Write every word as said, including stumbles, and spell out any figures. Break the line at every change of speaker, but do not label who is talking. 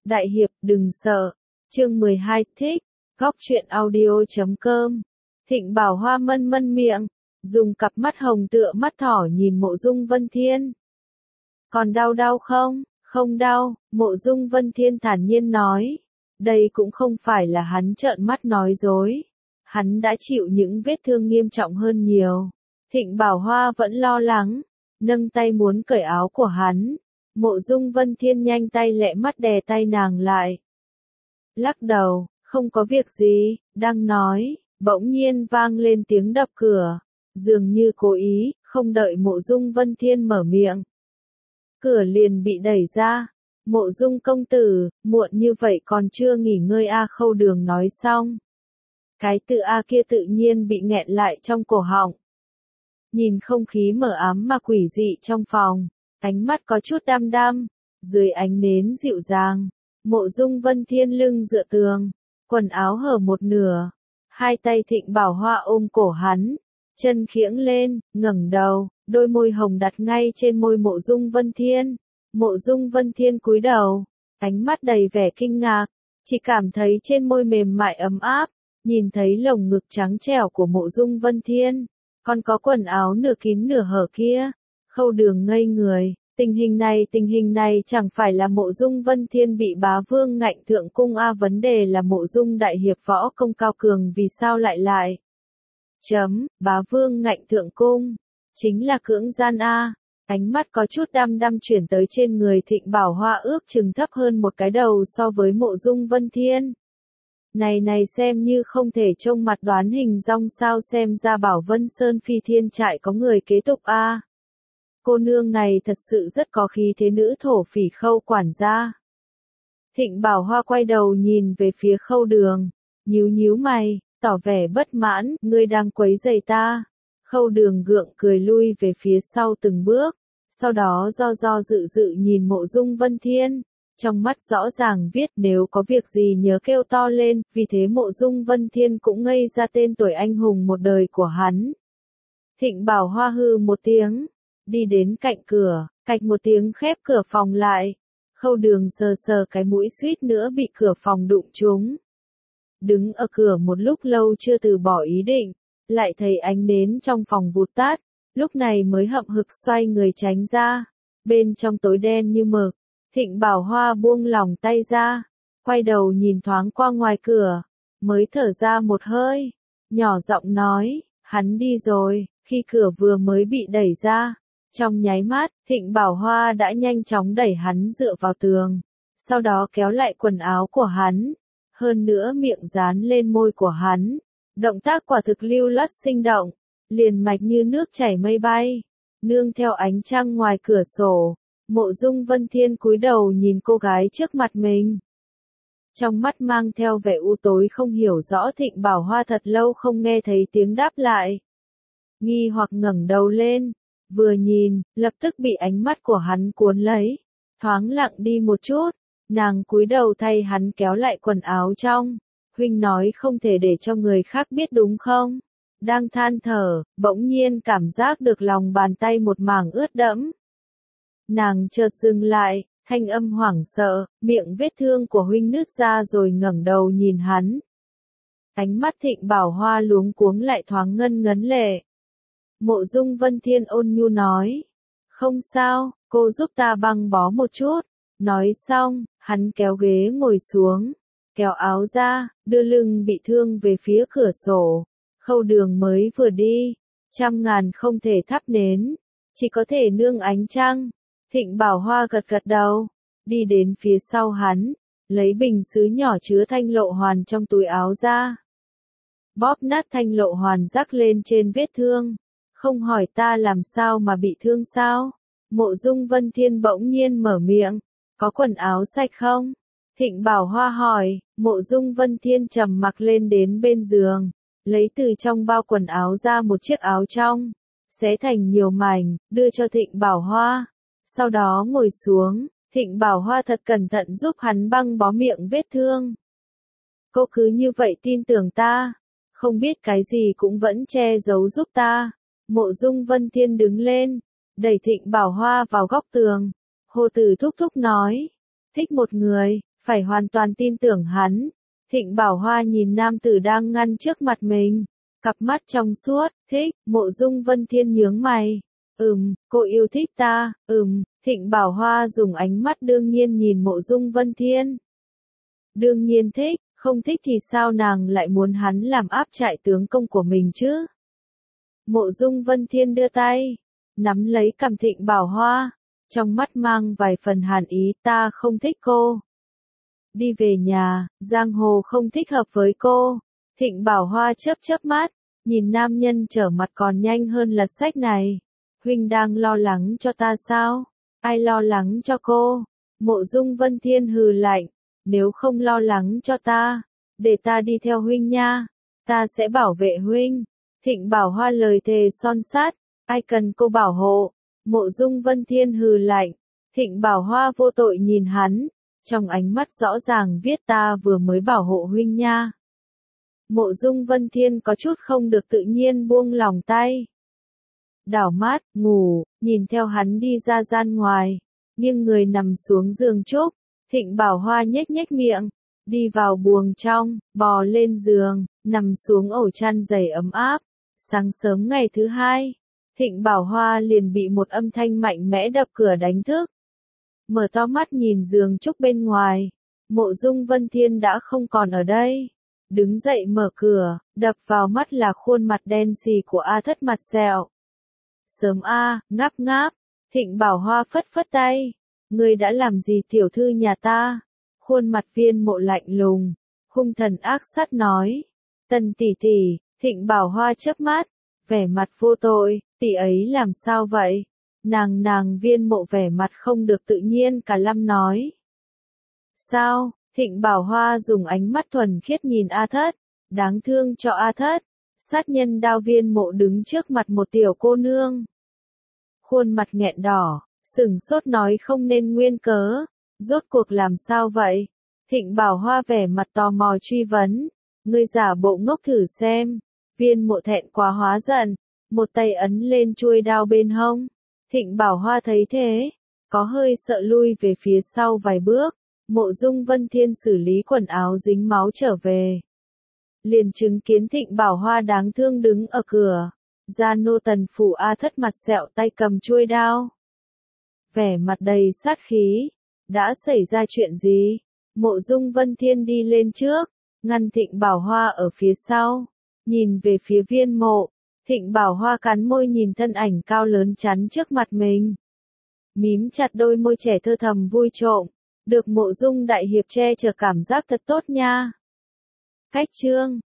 Đại hiệp, đừng sợ. Chương mười hai, thích. Góc truyện audio chấm com. Thịnh Bảo Hoa mân mân miệng, dùng cặp mắt hồng tựa mắt thỏ nhìn Mộ Dung Vân Thiên. Còn đau đau không? Không đau, Mộ Dung Vân Thiên thản nhiên nói. Đây cũng không phải là hắn trợn mắt nói dối. Hắn đã chịu những vết thương nghiêm trọng hơn nhiều. Thịnh Bảo Hoa vẫn lo lắng, nâng tay muốn cởi áo của hắn. Mộ Dung Vân Thiên nhanh tay lẹ mắt đè tay nàng lại. Lắc đầu, không có việc gì, đang nói, bỗng nhiên vang lên tiếng đập cửa. Dường như cố ý, không đợi Mộ Dung Vân Thiên mở miệng. Cửa liền bị đẩy ra. Mộ Dung công tử, muộn như vậy còn chưa nghỉ ngơi a. Khâu Đường nói xong. Cái tự a kia tự nhiên bị nghẹn lại trong cổ họng. Nhìn không khí mờ ám mà quỷ dị trong phòng, ánh mắt có chút đăm đăm, dưới ánh nến dịu dàng, Mộ Dung Vân Thiên lưng dựa tường, quần áo hở một nửa, hai tay Thịnh Bảo Hoa ôm cổ hắn, chân khiễng lên, ngẩng đầu, đôi môi hồng đặt ngay trên môi Mộ Dung Vân Thiên. Mộ Dung Vân Thiên cúi đầu, ánh mắt đầy vẻ kinh ngạc, chỉ cảm thấy trên môi mềm mại ấm áp, nhìn thấy lồng ngực trắng trẻo của Mộ Dung Vân Thiên, còn có quần áo nửa kín nửa hở kia. Khâu Đường ngây người, tình hình này tình hình này chẳng phải là Mộ Dung Vân Thiên bị bá vương ngạnh thượng cung a, vấn đề là Mộ Dung đại hiệp võ công cao cường vì sao lại lại. Chấm, bá vương ngạnh thượng cung, chính là cưỡng gian a. Ánh mắt có chút đăm đăm chuyển tới trên người Thịnh Bảo Hoa, ước chừng thấp hơn một cái đầu so với Mộ Dung Vân Thiên. Này này xem như không thể trông mặt đoán hình dong sao, xem ra Bảo Vân Sơn Phi Thiên trại có người kế tục a. À. Cô nương này thật sự rất có khí thế, nữ thổ phỉ Khâu quản gia. Thịnh Bảo Hoa quay đầu nhìn về phía Khâu Đường, nhíu nhíu mày, tỏ vẻ bất mãn, ngươi đang quấy rầy ta. Khâu Đường gượng cười lui về phía sau từng bước, sau đó do do dự dự nhìn Mộ Dung Vân Thiên, trong mắt rõ ràng viết nếu có việc gì nhớ kêu to lên, vì thế Mộ Dung Vân Thiên cũng ngây ra tên tuổi anh hùng một đời của hắn. Thịnh Bảo Hoa hư một tiếng, đi đến cạnh cửa, cạch một tiếng khép cửa phòng lại. Khâu Đường sờ sờ cái mũi suýt nữa bị cửa phòng đụng trúng. Đứng ở cửa một lúc lâu chưa từ bỏ ý định, lại thấy ánh nến trong phòng vụt tắt, lúc này mới hậm hực xoay người tránh ra. Bên trong tối đen như mực, Thịnh Bảo Hoa buông lỏng tay ra, quay đầu nhìn thoáng qua ngoài cửa, mới thở ra một hơi, nhỏ giọng nói, hắn đi rồi. Khi cửa vừa mới bị đẩy ra, trong nháy mắt, Thịnh Bảo Hoa đã nhanh chóng đẩy hắn dựa vào tường, sau đó kéo lại quần áo của hắn, hơn nữa miệng dán lên môi của hắn. Động tác quả thực lưu loát sinh động, liền mạch như nước chảy mây bay, nương theo ánh trăng ngoài cửa sổ. Mộ Dung Vân Thiên cúi đầu nhìn cô gái trước mặt mình, trong mắt mang theo vẻ u tối không hiểu rõ. Thịnh Bảo Hoa thật lâu không nghe thấy tiếng đáp lại, nghi hoặc ngẩng đầu lên, vừa nhìn, lập tức bị ánh mắt của hắn cuốn lấy, thoáng lặng đi một chút, nàng cúi đầu thay hắn kéo lại quần áo trong. Huynh nói không thể để cho người khác biết đúng không? Đang than thở, bỗng nhiên cảm giác được lòng bàn tay một mảng ướt đẫm. Nàng chợt dừng lại, thanh âm hoảng sợ, miệng vết thương của huynh nứt ra rồi ngẩng đầu nhìn hắn. Ánh mắt Thịnh Bảo Hoa luống cuống lại thoáng ngân ngấn lệ. Mộ Dung Vân Thiên ôn nhu nói, không sao, cô giúp ta băng bó một chút. Nói xong, hắn kéo ghế ngồi xuống, kéo áo ra, đưa lưng bị thương về phía cửa sổ. Khâu Đường mới vừa đi, trăm ngàn không thể thắp nến, chỉ có thể nương ánh trăng. Thịnh Bảo Hoa gật gật đầu, đi đến phía sau hắn, lấy bình sứ nhỏ chứa thanh lộ hoàn trong túi áo ra. Bóp nát thanh lộ hoàn rắc lên trên vết thương. Không hỏi ta làm sao mà bị thương sao? Mộ Dung Vân Thiên bỗng nhiên mở miệng, có quần áo sạch không? Thịnh Bảo Hoa hỏi. Mộ Dung Vân Thiên trầm mặc lên đến bên giường, lấy từ trong bao quần áo ra một chiếc áo trong, xé thành nhiều mảnh, đưa cho Thịnh Bảo Hoa. Sau đó ngồi xuống, Thịnh Bảo Hoa thật cẩn thận giúp hắn băng bó miệng vết thương. Cô cứ như vậy tin tưởng ta, không biết cái gì cũng vẫn che giấu giúp ta. Mộ Dung Vân Thiên đứng lên, đẩy Thịnh Bảo Hoa vào góc tường. Hồ Tử thúc thúc nói, thích một người, phải hoàn toàn tin tưởng hắn. Thịnh Bảo Hoa nhìn nam tử đang ngăn trước mặt mình, cặp mắt trong suốt, thích, Mộ Dung Vân Thiên nhướng mày. Ừm, cô yêu thích ta, ừm, Thịnh Bảo Hoa dùng ánh mắt đương nhiên nhìn Mộ Dung Vân Thiên. Đương nhiên thích, không thích thì sao nàng lại muốn hắn làm áp trại tướng công của mình chứ? Mộ Dung Vân Thiên đưa tay, nắm lấy cằm Thịnh Bảo Hoa, trong mắt mang vài phần hàn ý, ta không thích cô. Đi về nhà, giang hồ không thích hợp với cô. Thịnh Bảo Hoa chớp chớp mắt, nhìn nam nhân trở mặt còn nhanh hơn lật sách này. Huynh đang lo lắng cho ta sao? Ai lo lắng cho cô? Mộ Dung Vân Thiên hừ lạnh, nếu không lo lắng cho ta, để ta đi theo huynh nha, ta sẽ bảo vệ huynh. Thịnh Bảo Hoa lời thề son sắt, ai cần cô bảo hộ? Mộ Dung Vân Thiên hừ lạnh, Thịnh Bảo Hoa vô tội nhìn hắn, trong ánh mắt rõ ràng viết ta vừa mới bảo hộ huynh nha. Mộ Dung Vân Thiên có chút không được tự nhiên buông lòng tay. Đảo mắt, ngủ, nhìn theo hắn đi ra gian ngoài, nghiêng người nằm xuống giường trúc. Thịnh Bảo Hoa nhếch nhếch miệng, đi vào buồng trong, bò lên giường, nằm xuống ổ chăn dày ấm áp. Sáng sớm ngày thứ hai, Thịnh Bảo Hoa liền bị một âm thanh mạnh mẽ đập cửa đánh thức. Mở to mắt nhìn giường trúc bên ngoài, Mộ Dung Vân Thiên đã không còn ở đây. Đứng dậy mở cửa, đập vào mắt là khuôn mặt đen xì của A Thất mặt sẹo. Sớm a, ngáp ngáp, Thịnh Bảo Hoa phất phất tay. Ngươi đã làm gì tiểu thư nhà ta? Khuôn mặt Viên Mộ lạnh lùng, hung thần ác sát nói. Tần tỷ tỷ, Thịnh Bảo Hoa chớp mắt, vẻ mặt vô tội, tỷ ấy làm sao vậy? Nàng nàng Viên Mộ vẻ mặt không được tự nhiên cả lâm nói. Sao? Thịnh Bảo Hoa dùng ánh mắt thuần khiết nhìn A Thất, đáng thương cho A Thất. Sát nhân đao Viên Mộ đứng trước mặt một tiểu cô nương. Khuôn mặt nghẹn đỏ, sửng sốt nói không nên nguyên cớ. Rốt cuộc làm sao vậy? Thịnh Bảo Hoa vẻ mặt tò mò truy vấn. Ngươi giả bộ ngốc thử xem. Viên Mộ thẹn quá hóa giận, một tay ấn lên chuôi đao bên hông. Thịnh Bảo Hoa thấy thế, có hơi sợ lui về phía sau vài bước. Mộ Dung Vân Thiên xử lý quần áo dính máu trở về. Liền chứng kiến Thịnh Bảo Hoa đáng thương đứng ở cửa. Gia nô Tần phủ A Thất mặt sẹo tay cầm chuôi đao. Vẻ mặt đầy sát khí. Đã xảy ra chuyện gì? Mộ Dung Vân Thiên đi lên trước, ngăn Thịnh Bảo Hoa ở phía sau. Nhìn về phía Viên Mộ, Thịnh Bảo Hoa cắn môi nhìn thân ảnh cao lớn chắn trước mặt mình. Mím chặt đôi môi trẻ thơ thầm vui trộm. Được Mộ Dung đại hiệp che chở cảm giác thật tốt nha. Cách chương